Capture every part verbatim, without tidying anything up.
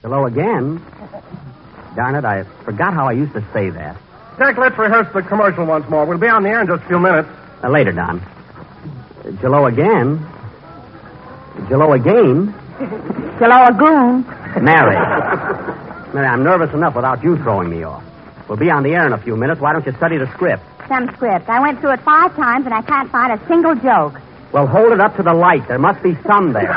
Hello again. Darn it, I forgot how I used to say that. Jack, let's rehearse the commercial once more. We'll be on the air in just a few minutes. Uh, later, Don. Jello again. Jello again. Jello a goon. Mary. Mary, I'm nervous enough without you throwing me off. We'll be on the air in a few minutes. Why don't you study the script? Some script. I went through it five times and I can't find a single joke. Well, hold it up to the light. There must be some there.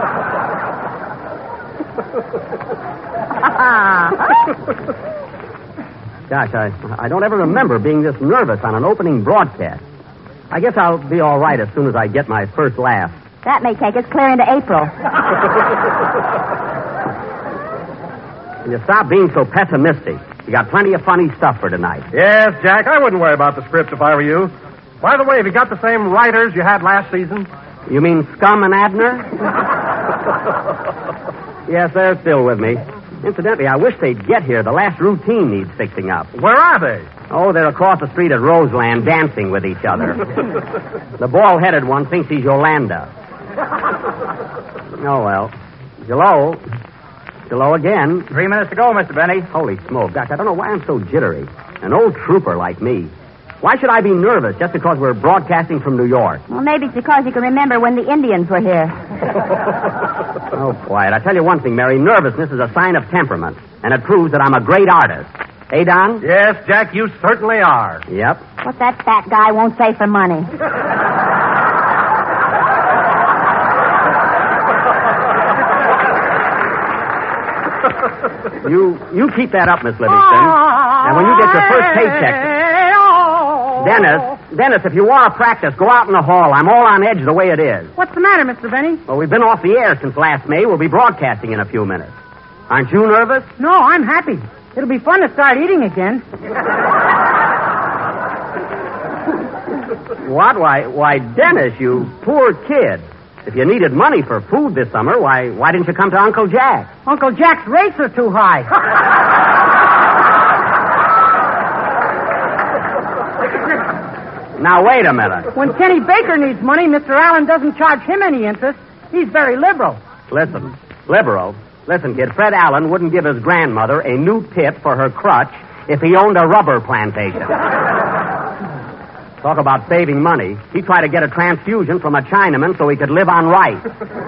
Gosh, I, I don't ever remember being this nervous on an opening broadcast. I guess I'll be all right as soon as I get my first laugh. That may take us clear into April. Will you stop being so pessimistic? You got plenty of funny stuff for tonight. Yes, Jack, I wouldn't worry about the script if I were you. By the way, have you got the same writers you had last season? You mean Scum and Abner? Yes, they're still with me. Incidentally, I wish they'd get here. The last routine needs fixing up. Where are they? Oh, they're across the street at Roseland dancing with each other. The bald-headed one thinks he's Yolanda. Oh, well. Jello. Jello again. Three minutes to go, Mister Benny. Holy smoke. Gosh, I don't know why I'm so jittery. An old trooper like me. Why should I be nervous just because we're broadcasting from New York? Well, maybe it's because you can remember when the Indians were here. Oh, quiet. I tell you one thing, Mary. Nervousness is a sign of temperament, and it proves that I'm a great artist. Hey, Don? Yes, Jack, you certainly are. Yep. What that fat guy won't say for money. You you keep that up, Miss Livingston. And when you get your first paycheck... Dennis, Dennis, if you want to practice, go out in the hall. I'm all on edge the way it is. What's the matter, Mister Benny? Well, we've been off the air since last May. We'll be broadcasting in a few minutes. Aren't you nervous? No, I'm happy. It'll be fun to start eating again. What? Why, why, Dennis, you poor kid. If you needed money for food this summer, why, why didn't you come to Uncle Jack? Uncle Jack's rates are too high. Now, wait a minute. When Kenny Baker needs money, Mister Allen doesn't charge him any interest. He's very liberal. Listen, liberal. Listen, kid, Fred Allen wouldn't give his grandmother a new tip for her crutch if he owned a rubber plantation. Talk about saving money. He tried to get a transfusion from a Chinaman so he could live on rice.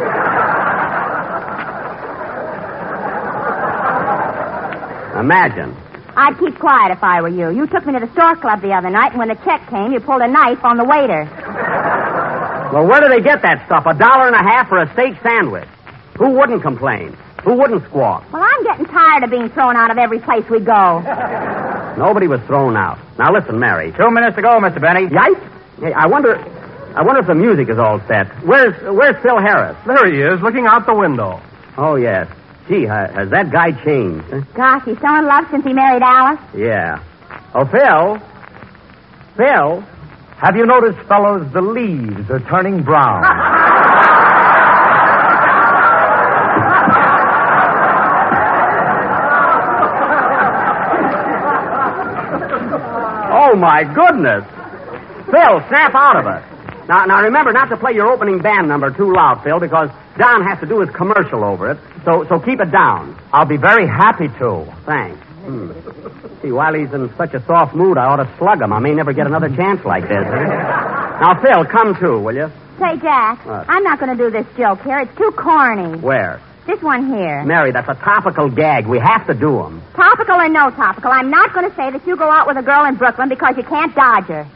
Imagine. I'd keep quiet if I were you. You took me to the store club the other night, and when the check came, you pulled a knife on the waiter. Well, where do they get that stuff? A dollar and a half for a steak sandwich? Who wouldn't complain? Who wouldn't squawk? Well, I'm getting tired of being thrown out of every place we go. Nobody was thrown out. Now, listen, Mary. Two minutes to go, Mister Benny. Yikes. Hey, I wonder... I wonder if the music is all set. Where's Where's Phil Harris? There he is, looking out the window. Oh, yes. Gee, ha- has that guy changed? Huh? Gosh, he's so in love since he married Alice. Yeah. Oh, Phil? Phil? Have you noticed, fellows, the leaves are turning brown? Oh, my goodness. Phil, snap out of it. Now, now, remember not to play your opening band number too loud, Phil, because Don has to do his commercial over it. So, so keep it down. I'll be very happy to. Thanks. Hmm. See, while he's in such a soft mood, I ought to slug him. I may never get another chance like this. Now, Phil, come too, will you? Say, Jack, What? I'm not going to do this joke here. It's too corny. Where? This one here. Mary, that's a topical gag. We have to do them. Topical or no topical, I'm not going to say that you go out with a girl in Brooklyn because you can't dodge her.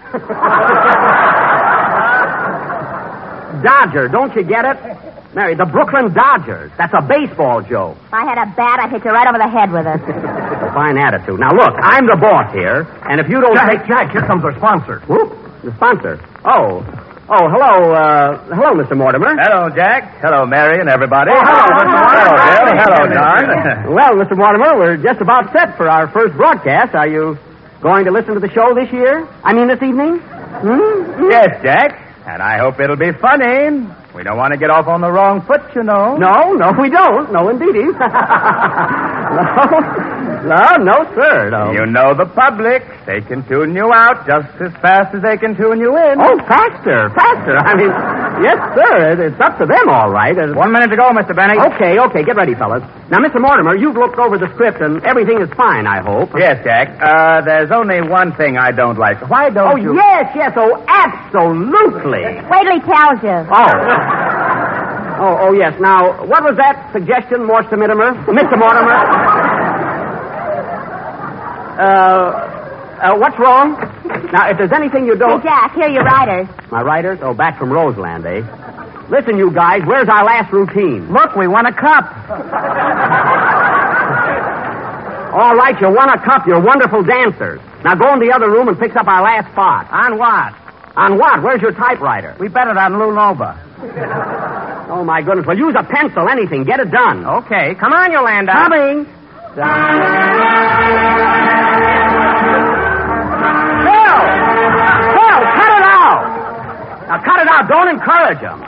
Dodger, don't you get it? Mary, the Brooklyn Dodgers. That's a baseball joke. If I had a bat, I'd hit you right over the head with it. A fine attitude. Now, look, I'm the boss here, and if you don't Jack, take... Jack, here comes our sponsor. Whoop, the sponsor. Oh, oh, hello, uh, hello, Mister Mortimer. Hello, Jack. Hello, Mary and everybody. Oh, hello, Mister Hello, Mortimer. Bill. Hello, Don. Well, Mister Mortimer, we're just about set for our first broadcast. Are you going to listen to the show this year? I mean, this evening? Hmm? Yes, Jack. And I hope it'll be funny. We don't want to get off on the wrong foot, you know. No, no, we don't. No, indeedy. no, no, no, sir, no. You know the public. They can tune you out just as fast as they can tune you in. Oh, faster, faster. I mean, yes, sir. It- It's up to them, all right. It- One minute to go, Mister Benny. Okay, okay, get ready, fellas. Now, Mister Mortimer, you've looked over the script, and everything is fine, I hope. Yes, Jack. Uh, there's only one thing I don't like. Why don't Oh, you... yes, yes, oh, absolutely. Wait till he tells you. Oh. Oh, oh, yes. Now, what was that suggestion, Mister Mortimer? Mister Mortimer? Uh, uh, what's wrong? Now, if there's anything you Hey, don't... Jack, here are your riders. My writers? Oh, back from Roseland, eh? Listen, you guys, where's our last routine? Look, we won a cup. All right, you won a cup. You're wonderful dancers. Now go in the other room and fix up our last spot. On what? On what? Where's your typewriter? We bet it on Lou Nova. Oh, my goodness. Well, use a pencil, anything. Get it done. Okay, come on, Yolanda. Coming. Phil! Phil, cut it out! Now, cut it out. Don't encourage them.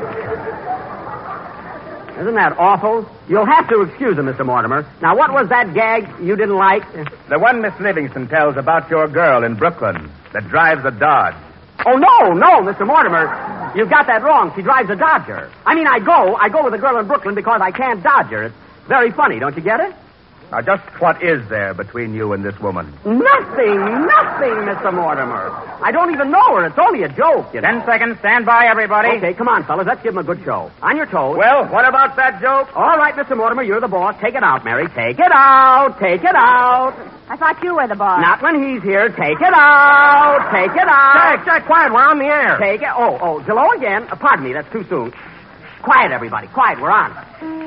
Isn't that awful? You'll have to excuse him, Mister Mortimer. Now, what was that gag you didn't like? The one Miss Livingston tells about your girl in Brooklyn that drives a Dodge. Oh, no, no, Mister Mortimer. You've got that wrong. She drives a Dodger. I mean, I go. I go with a girl in Brooklyn because I can't dodge her. It's very funny, don't you get it? Now, just what is there between you and this woman? Nothing, nothing, Mister Mortimer. I don't even know her. It's only a joke, you know. Ten seconds. Stand by, everybody. Okay, come on, fellas. Let's give him a good show. On your toes. Well, what about that joke? All right, Mister Mortimer, you're the boss. Take it out, Mary. Take it out. Take it out. I thought you were the boss. Not when he's here. Take it out. Take it out. Jack, Jack, quiet. We're on the air. Take it. Oh, oh, Jello again. Uh, pardon me, that's too soon. Quiet, everybody. Quiet. We're on.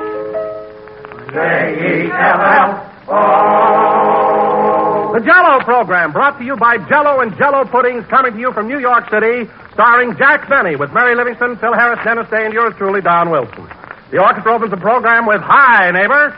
J E L L O. The Jell-O program, brought to you by Jell-O and Jell-O Puddings, coming to you from New York City, starring Jack Benny with Mary Livingston, Phil Harris, Dennis Day, and yours truly, Don Wilson. The orchestra opens the program with Hi, Neighbor.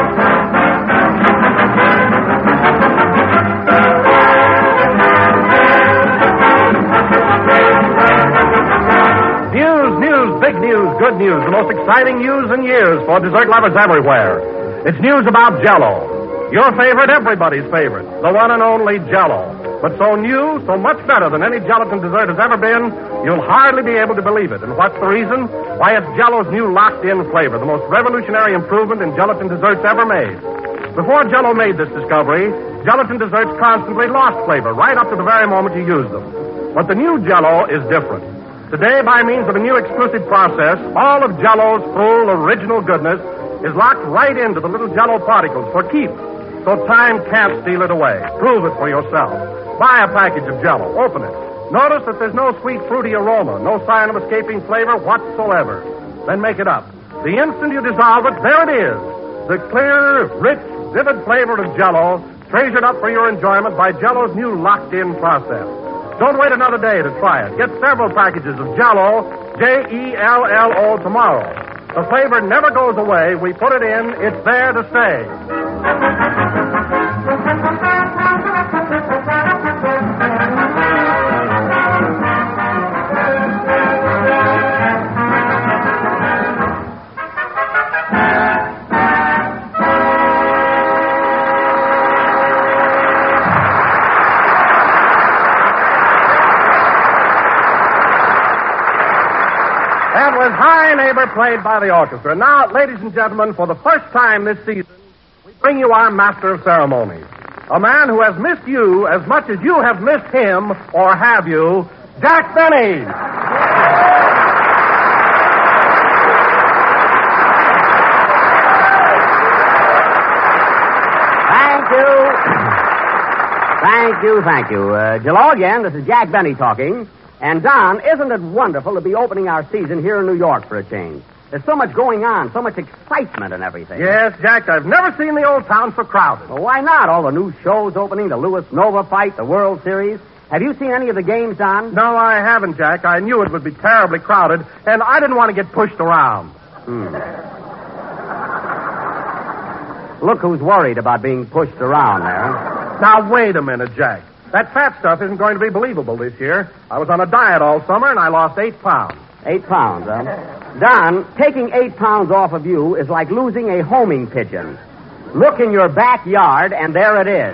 News, news, big news, good news, the most exciting news in years for dessert lovers everywhere. It's news about Jell-O. Your favorite, everybody's favorite, the one and only Jell-O. But so new, so much better than any gelatin dessert has ever been, you'll hardly be able to believe it. And what's the reason? Why, it's Jell-O's new locked-in flavor, the most revolutionary improvement in gelatin desserts ever made. Before Jell-O made this discovery, gelatin desserts constantly lost flavor right up to the very moment you used them. But the new Jell-O is different. Today, by means of a new exclusive process, all of Jell-O's full, original goodness is locked right into the little Jell-O particles for keeps. So time can't steal it away. Prove it for yourself. Buy a package of Jell-O. Open it. Notice that there's no sweet, fruity aroma, no sign of escaping flavor whatsoever. Then make it up. The instant you dissolve it, there it is. The clear, rich, vivid flavor of Jell-O, treasured up for your enjoyment by Jell-O's new locked-in process. Don't wait another day to try it. Get several packages of Jell-O, J E L L O, tomorrow. The flavor never goes away. We put it in. It's there to stay. That was Hi, Neighbor, played by the orchestra. Now, ladies and gentlemen, for the first time this season, we bring you our master of ceremonies. A man who has missed you as much as you have missed him, or have you, Jack Benny. Thank you. Thank you, thank you. Uh, Jello again, this is Jack Benny talking. And, Don, isn't it wonderful to be opening our season here in New York for a change? There's so much going on, so much excitement and everything. Yes, Jack, I've never seen the old town so crowded. Well, why not? All the new shows opening, the Lewis Nova fight, the World Series. Have you seen any of the games, Don? No, I haven't, Jack. I knew it would be terribly crowded, and I didn't want to get pushed around. Hmm. Look who's worried about being pushed around there. Now, wait a minute, Jack. That fat stuff isn't going to be believable this year. I was on a diet all summer, and I lost eight pounds. Eight pounds, huh? Don, taking eight pounds off of you is like losing a homing pigeon. Look in your backyard, and there it is.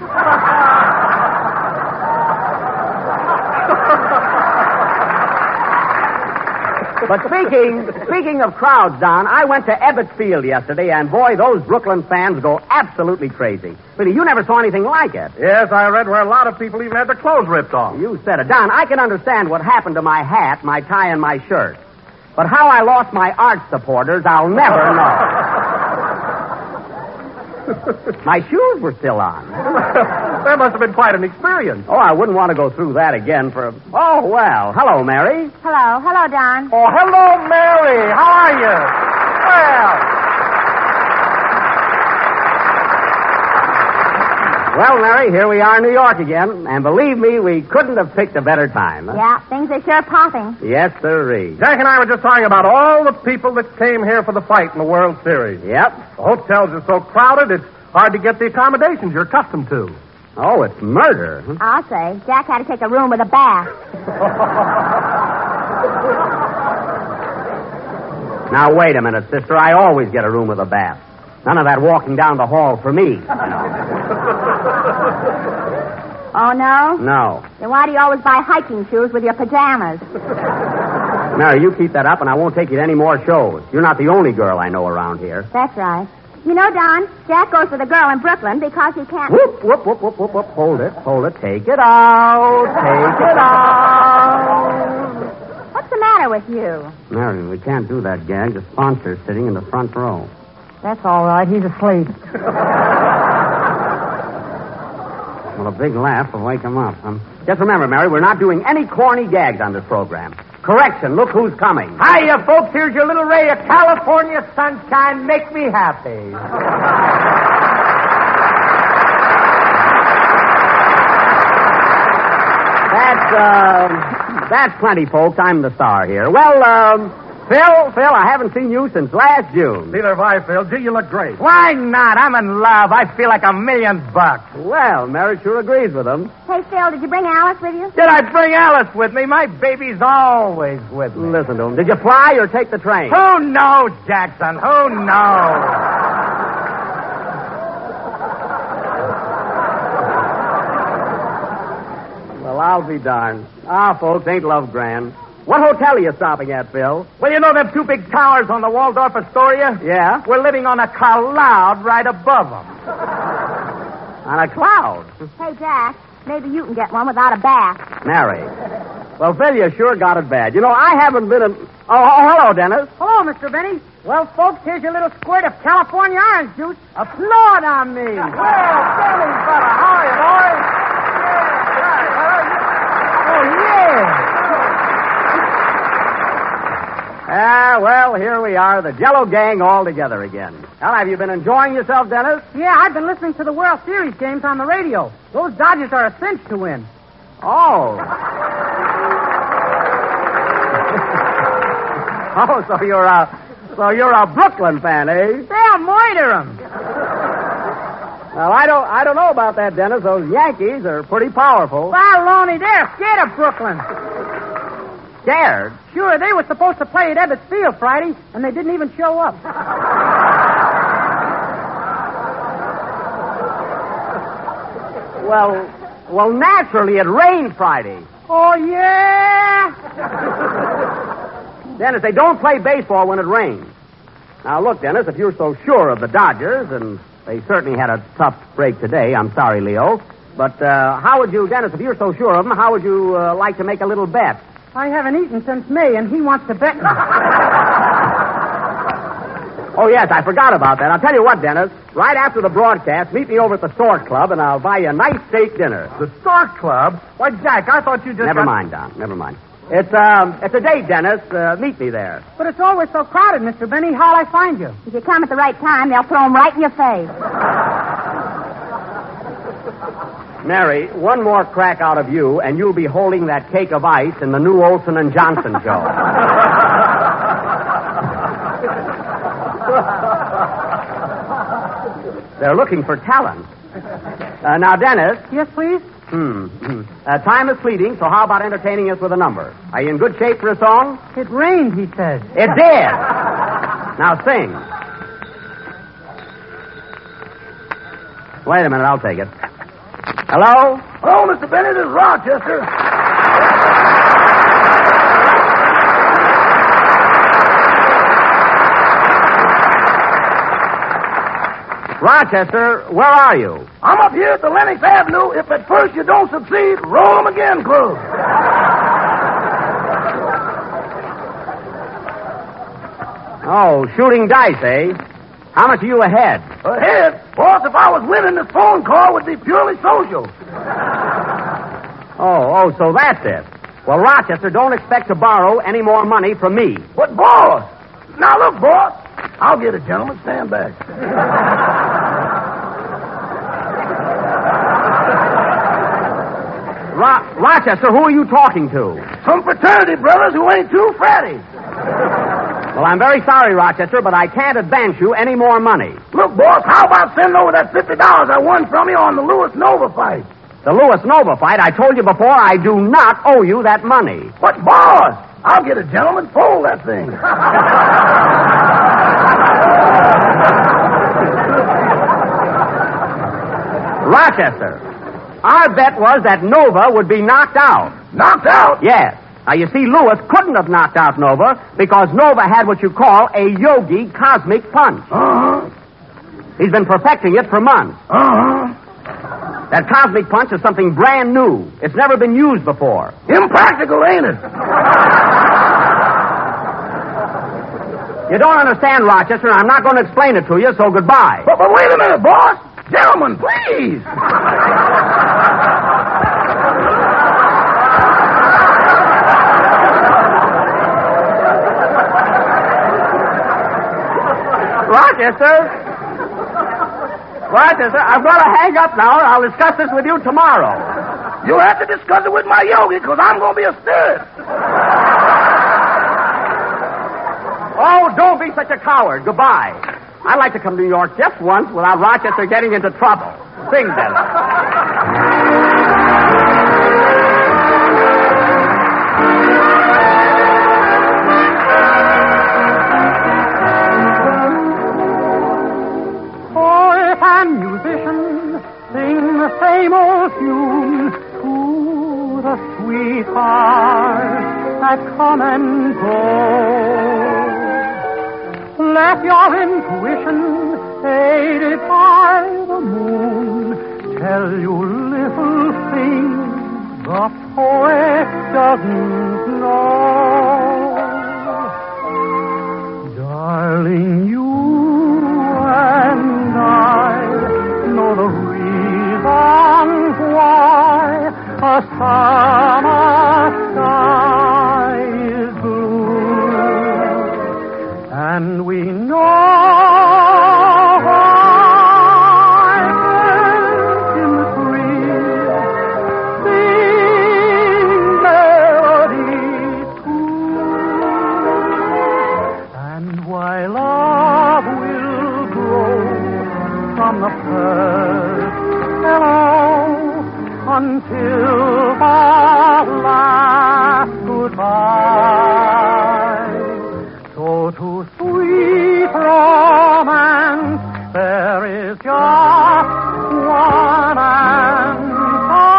But speaking speaking of crowds, Don, I went to Ebbets Field yesterday, and boy, those Brooklyn fans go absolutely crazy. Really, you never saw anything like it. Yes, I read where a lot of people even had their clothes ripped off. You said it. Don, I can understand what happened to my hat, my tie, and my shirt. But how I lost my art supporters, I'll never know. My shoes were still on. That must have been quite an experience. Oh, I wouldn't want to go through that again for a... Oh, well. Hello, Mary. Hello. Hello, Don. Oh, hello, Mary. How are you? Well... Well, Mary, here we are in New York again. And believe me, we couldn't have picked a better time. Huh? Yeah, things are sure popping. Yes, sirree. Jack and I were just talking about all the people that came here for the fight in the World Series. Yep. The hotels are so crowded, it's hard to get the accommodations you're accustomed to. Oh, it's murder. Huh? I'll say. Jack had to take a room with a bath. Now, wait a minute, sister. I always get a room with a bath. None of that walking down the hall for me. Oh, no? No. Then why do you always buy hiking shoes with your pajamas? Mary, you keep that up, and I won't take you to any more shows. You're not the only girl I know around here. That's right. You know, Don, Jack goes with a girl in Brooklyn because he can't... Whoop, whoop, whoop, whoop, whoop, whoop. Hold it, hold it. Take it out. Take it out. What's the matter with you? Mary, we can't do that gag. The sponsor's sitting in the front row. That's all right. He's asleep. Well, a big laugh will wake him up. Um, just remember, Mary, we're not doing any corny gags on this program. Correction, look who's coming. Hiya, folks. Here's your little ray of California sunshine. Make me happy. That's, uh, that's plenty, folks. I'm the star here. Well, um, Phil, Phil, I haven't seen you since last June. Neither have I, Phil. Gee, you look great. Why not? I'm in love. I feel like a million bucks. Well, Mary sure agrees with him. Hey, Phil, did you bring Alice with you? Did I bring Alice with me? My baby's always with me. Listen to him. Did you fly or take the train? Who knows, Jackson? Who knows? Well, I'll be darned. Ah, folks, ain't love grand. What hotel are you stopping at, Phil? Well, you know them two big towers on the Waldorf Astoria? Yeah? We're living on a cloud right above them. On a cloud? Hey, Jack, maybe you can get one without a bath. Mary. Well, Phil, you sure got it bad. You know, I haven't been in... Oh, oh, hello, Dennis. Hello, Mister Benny. Well, folks, here's your little squirt of California orange juice. Applaud on me. Well, Benny, brother, how are you, boys? Oh, yeah. Ah, well, here we are, the Jello gang all together again. Well, have you been enjoying yourself, Dennis? Yeah, I've been listening to the World Series games on the radio. Those Dodgers are a cinch to win. Oh. Oh, so you're a, so you're a Brooklyn fan, eh? They'll murder 'em. Well, I don't, I don't know about that, Dennis. Those Yankees are pretty powerful. Baloney, they're scared of Brooklyn. Scared? Sure, they were supposed to play at Ebbets Field Friday, and they didn't even show up. Well, well, naturally, it rained Friday. Oh, yeah? Dennis, they don't play baseball when it rains. Now, look, Dennis, if you're so sure of the Dodgers, and they certainly had a tough break today, I'm sorry, Leo, but uh, how would you, Dennis, if you're so sure of them, how would you uh, like to make a little bet? I haven't eaten since May, and he wants to bet me. Oh, yes, I forgot about that. I'll tell you what, Dennis. Right after the broadcast, meet me over at the Stork Club, and I'll buy you a nice steak dinner. The Stork Club? Why, Jack, I thought you just... Never got... mind, Don. Never mind. It's, um, it's a date, Dennis. Uh, meet me there. But it's always so crowded, Mister Benny. How'll I find you? If you come at the right time, they'll throw 'em right in your face. Mary, one more crack out of you, and you'll be holding that cake of ice in the new Olson and Johnson show. They're looking for talent. Uh, now, Dennis. Yes, please? Hmm. uh, time is fleeting, so how about entertaining us with a number? Are you in good shape for a song? It rained, he says. It did. Now sing. Wait a minute, I'll take it. Hello? Hello, Mister Benny, this is Rochester. Rochester, where are you? I'm up here at the Lenox Avenue. If at first you don't succeed, roll 'em again, Club. Oh, shooting dice, eh? How much are you ahead? Ahead? Boss, if I was winning, this phone call would be purely social. Oh, oh, so that's it. Well, Rochester, don't expect to borrow any more money from me. What, boss? Now, look, boss. I'll get it, gentlemen. Stand back. Ro- Rochester, who are you talking to? Some fraternity brothers who ain't too fatty. Well, I'm very sorry, Rochester, but I can't advance you any more money. Look, boss, how about sending over that fifty dollars I won from you on the Lewis Nova fight? The Lewis Nova fight, I told you before, I do not owe you that money. But, boss, I'll get it, gentlemen. Fold that thing. Rochester, our bet was that Nova would be knocked out. Knocked out? Yes. Now, you see, Lewis couldn't have knocked out Nova because Nova had what you call a yogi cosmic punch. Uh-huh. He's been perfecting it for months. Uh-huh. That cosmic punch is something brand new. It's never been used before. Impractical, ain't it? You don't understand, Rochester, and I'm not going to explain it to you, so goodbye. But, but wait a minute, boss. Gentlemen, please. Rochester? Rochester, I'm going to hang up now, and I'll discuss this with you tomorrow. You'll have to discuss it with my yogi, because I'm going to be a spirit. Oh, don't be such a coward. Goodbye. I'd like to come to New York just once without Rochester getting into trouble. Sing, then. Same old tune to the sweethearts that come and go. Let your intuition, aided by the moon, tell you little things the poet doesn't know. Darling, you and I know the why a summer sky is blue, and we know why birds in the trees sing melodies too, and why love will grow from the first until the last goodbye. So to sweet romance there is just one answer.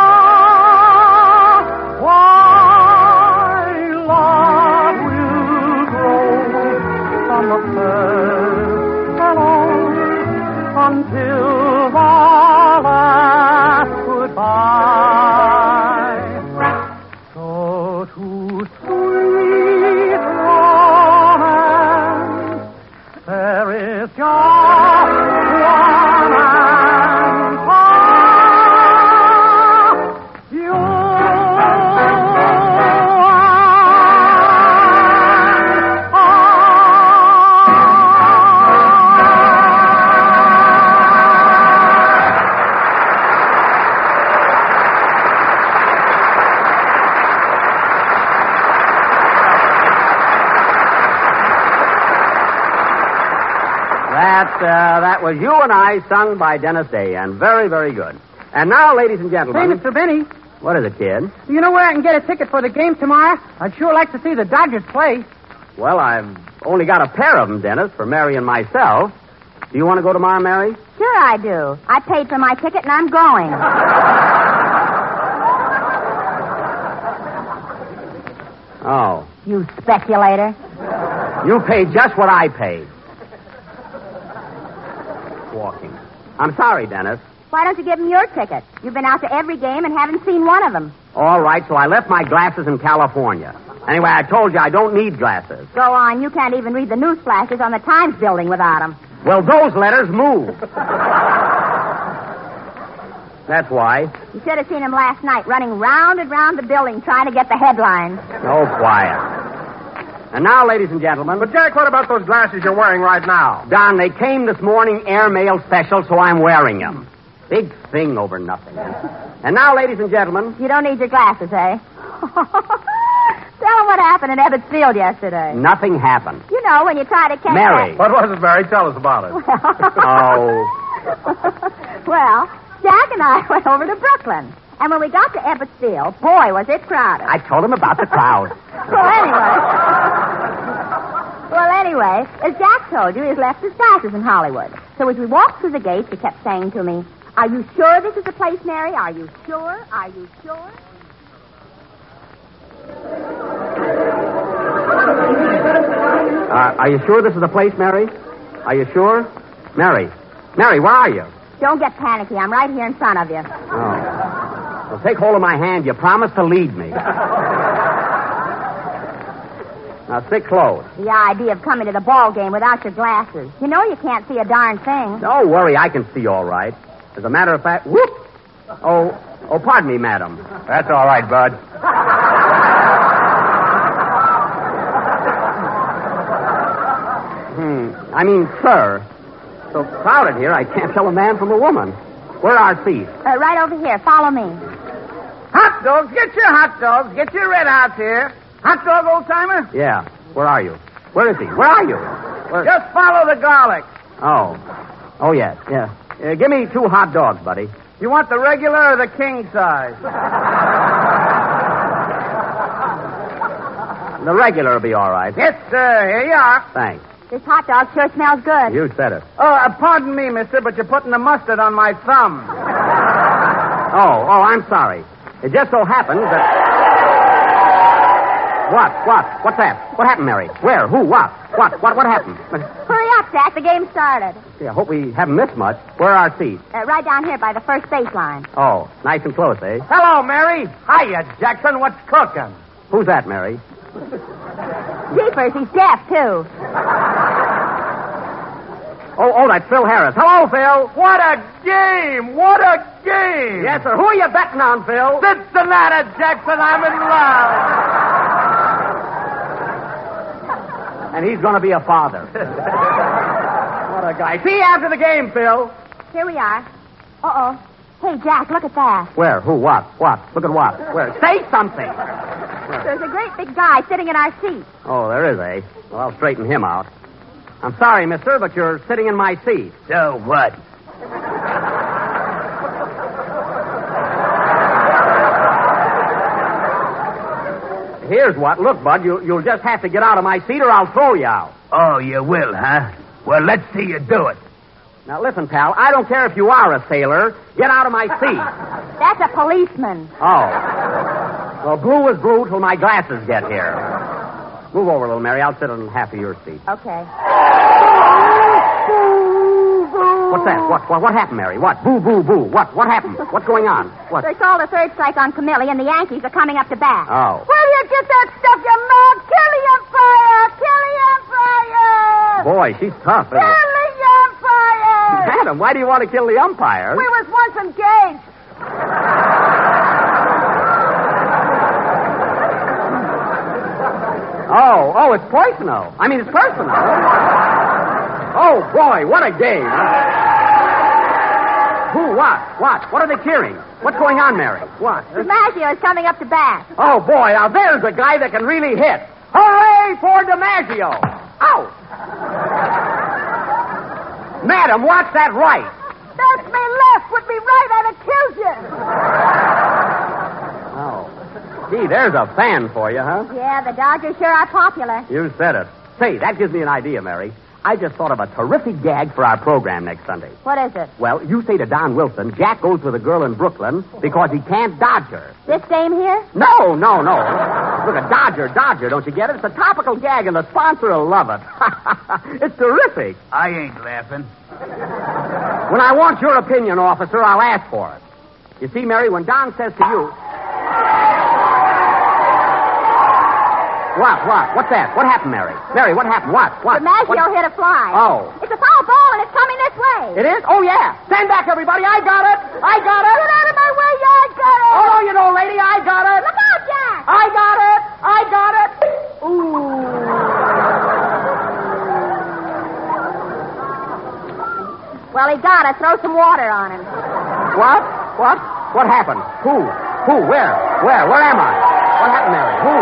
Why love will grow from the first alone until the last goodbye. So to sweet romance there is just one answer. You That, uh, that was You and I, sung by Dennis Day, and very, very good. And now, ladies and Say, gentlemen... Mister Benny, What is it, kid? do you know where I can get a ticket for the game tomorrow? I'd sure like to see the Dodgers play. Well, I've only got a pair of them, Dennis, for Mary and myself. Do you want to go tomorrow, Mary? Sure I do. I paid for my ticket and I'm going. Oh. You speculator. You paid just what I paid. Walking. I'm sorry, Dennis. Why don't you give him your ticket? You've been out to every game and haven't seen one of them. All right, so I left my glasses in California. Anyway, I told you I don't need glasses. Go on. You can't even read the news flashes on the Times building without them. Well, those letters move. That's why. You should have seen him last night running round and round the building trying to get the headlines. Oh, quiet. And now, ladies and gentlemen... But, Jack, what about those glasses you're wearing right now? Don, they came this morning, airmail special, so I'm wearing them. Big thing over nothing. And now, ladies and gentlemen... You don't need your glasses, eh? Tell him what happened in Ebbets Field yesterday. Nothing happened. You know, when you try to catch... Mary. What was it, Mary? Tell us about it. Oh. Well, Jack and I went over to Brooklyn. And when we got to Ebbets Field, boy, was it crowded. I told him about the crowd. Well, anyway. Well, anyway, as Jack told you, he's left his glasses in Hollywood. So as we walked through the gates, he kept saying to me, "Are you sure this is the place, Mary? Are you sure? Are you sure?" Uh, are you sure this is the place, Mary? Are you sure? Mary. Mary, where are you? Don't get panicky. I'm right here in front of you. Oh. Well, take hold of my hand. You promised to lead me. Now, sit close. The idea of coming to the ball game without your glasses. You know you can't see a darn thing. Don't worry. I can see all right. As a matter of fact... Whoop! Oh, oh, pardon me, madam. That's all right, Bud. Hmm. I mean, sir. So crowded here, I can't tell a man from a woman. Where are our seats? Uh, right over here. Follow me. Hot dogs, get your hot dogs. Get your red hots here. Hot dog, old-timer? Yeah. Where are you? Where is he? Where are you? Where... Just follow the garlic. Oh. Oh, yes. Yeah. Uh, give me two hot dogs, buddy. You want the regular or the king size? The regular will be all right. Yes, sir. Here you are. Thanks. This hot dog sure smells good. You said it. Oh, uh, pardon me, mister, but you're putting the mustard on my thumb. Oh, oh, I'm sorry. It just so happens that... What? What? What's that? What happened, Mary? Where? Who? What? What? What? What happened? Hurry up, Jack. The game started. Gee, I hope we haven't missed much. Where are our seats? Uh, right down here by the first baseline. Oh, nice and close, eh? Hello, Mary. Hiya, Jackson. What's cooking? Who's that, Mary? Jeepers, he's deaf, too. Oh, oh, that's Phil Harris. Hello, Phil. What a game! What a game! Yes, sir. Who are you betting on, Phil? Cincinnati, Jackson. I'm in love. And he's going to be a father. What a guy. See you after the game, Phil. Here we are. Uh-oh. Hey, Jack, look at that. Where? Who? What? What? Look at what? Where? Say something. There's a great big guy sitting in our seat. Oh, there is, eh? Well, I'll straighten him out. I'm sorry, mister, but you're sitting in my seat. So what? Here's what. Look, Bud, you, you'll just have to get out of my seat or I'll throw you out. Oh, you will, huh? Well, let's see you do it. Now, listen, pal, I don't care if you are a sailor. Get out of my seat. That's a policeman. Oh. Well, blue is blue till my glasses get here. Move over, little Mary. I'll sit on half of your seat. Okay. What's that? What, what? What happened, Mary? What? Boo, boo, boo. What? What happened? What's going on? What? They called a third strike on Camille, and the Yankees are coming up to bat. Oh. Will you get that stuff, you mug? Kill the umpire! Kill the umpire! Boy, she's tough, isn't Kill it? the umpire! Madam, why do you want to kill the umpire? We was once engaged. Oh, oh, it's personal. I mean, it's personal. Oh, boy, what a game. Who, what, what? What are they cheering? What's going on, Mary? What? DiMaggio is coming up to bat. Oh, boy, now there's a guy that can really hit. Hooray for DiMaggio. Out. Madam, watch that right. That's me left. With me right, I'd have killed you. Gee, there's a fan for you, huh? Yeah, the Dodgers sure are popular. You said it. Say, that gives me an idea, Mary. I just thought of a terrific gag for our program next Sunday. What is it? Well, you say to Don Wilson, Jack goes with a girl in Brooklyn because he can't dodge her. This dame here? No, no, no. Look, a Dodger, Dodger, don't you get it? It's a topical gag, and the sponsor will love it. It's terrific. I ain't laughing. When I want your opinion, officer, I'll ask for it. You see, Mary, when Don says to you... What, what? What's that? What happened, Mary? Mary, what happened? What? What? DiMaggio what? hit a fly. Oh. It's a foul ball, and it's coming this way. It is? Oh, yeah. Stand back, everybody. I got it. I got it. Get out of my way. Yeah, I got it. Oh, no, you know, lady, I got it. Look out, Jack. I got it. I got it. Ooh. Well, he got it. Throw some water on him. What? What? What happened? Who? Who? Where? Where? Where am I? What happened, Mary? Who?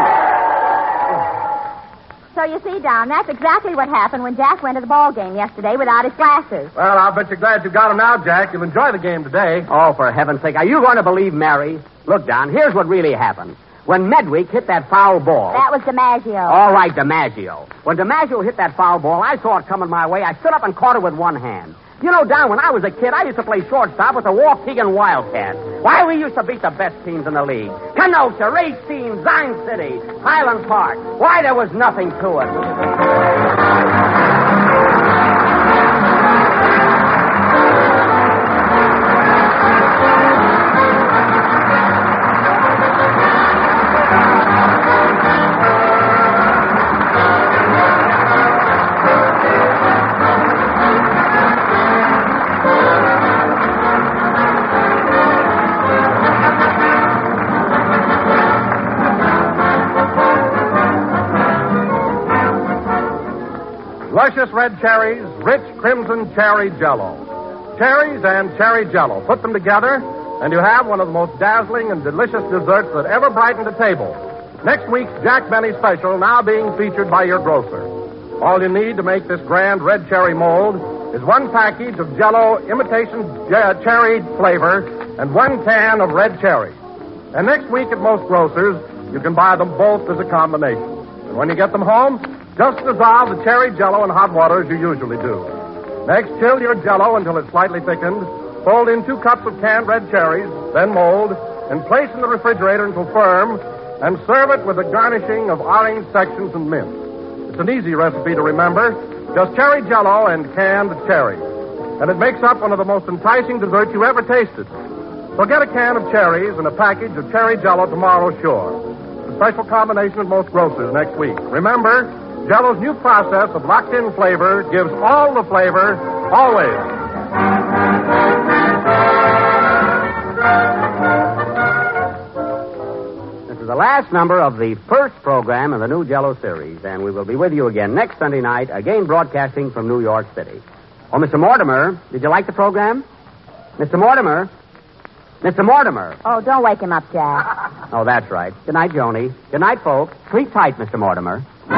So you see, Don, that's exactly what happened when Jack went to the ball game yesterday without his glasses. Well, I'll bet you're glad you got him now, Jack. You'll enjoy the game today. Oh, for heaven's sake. Are you going to believe Mary? Look, Don, here's what really happened. When Medwick hit that foul ball... That was DiMaggio. All right, DiMaggio. When DiMaggio hit that foul ball, I saw it coming my way. I stood up and caught it with one hand. You know, Don, when I was a kid, I used to play shortstop with the Waukegan Wildcats. Why, we used to beat the best teams in the league. Kenosha, Racine, Zion City, Highland Park. Why, there was nothing to it. Luscious red cherries, rich crimson cherry jello. Cherries and cherry jello. Put them together, and you have one of the most dazzling and delicious desserts that ever brightened a table. Next week's Jack Benny special now being featured by your grocer. All you need to make this grand red cherry mold is one package of jello imitation je- cherry flavor and one can of red cherry. And next week at most grocers, you can buy them both as a combination. And when you get them home, just dissolve the cherry jello in hot water as you usually do. Next, chill your jello until it's slightly thickened. Fold in two cups of canned red cherries, then mold, and place in the refrigerator until firm, and serve it with a garnishing of orange sections and mint. It's an easy recipe to remember. Just cherry jello and canned cherries. And it makes up one of the most enticing desserts you ever tasted. So get a can of cherries and a package of cherry jello tomorrow, sure. A special combination at most grocers next week. Remember, Jello's new process of locked-in flavor gives all the flavor, always. This is the last number of the first program in the new Jello series, and we will be with you again next Sunday night, again broadcasting from New York City. Oh, Mister Mortimer, did you like the program? Mister Mortimer? Mister Mortimer. Oh, don't wake him up, Jack. Oh, that's right. Good night, Joni. Good night, folks. Sleep tight, Mister Mortimer.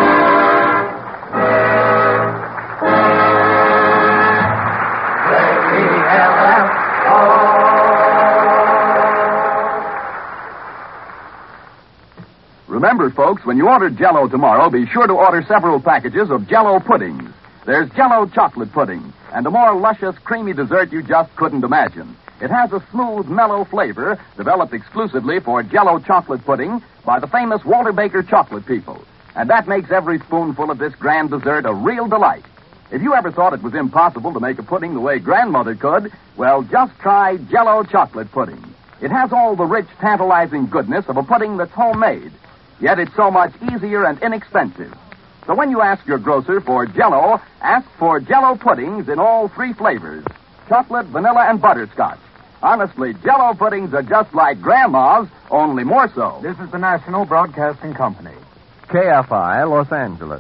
Remember, folks, when you order Jell-O tomorrow, be sure to order several packages of Jell-O puddings. There's Jell-O chocolate pudding, and a more luscious, creamy dessert you just couldn't imagine. It has a smooth, mellow flavor developed exclusively for Jell-O chocolate pudding by the famous Walter Baker chocolate people. And that makes every spoonful of this grand dessert a real delight. If you ever thought it was impossible to make a pudding the way Grandmother could, well, just try Jell-O chocolate pudding. It has all the rich, tantalizing goodness of a pudding that's homemade. Yet it's so much easier and inexpensive. So when you ask your grocer for Jell-O, ask for Jell-O puddings in all three flavors: chocolate, vanilla, and butterscotch. Honestly, Jell-O puddings are just like Grandma's, only more so. This is the National Broadcasting Company. K F I, Los Angeles.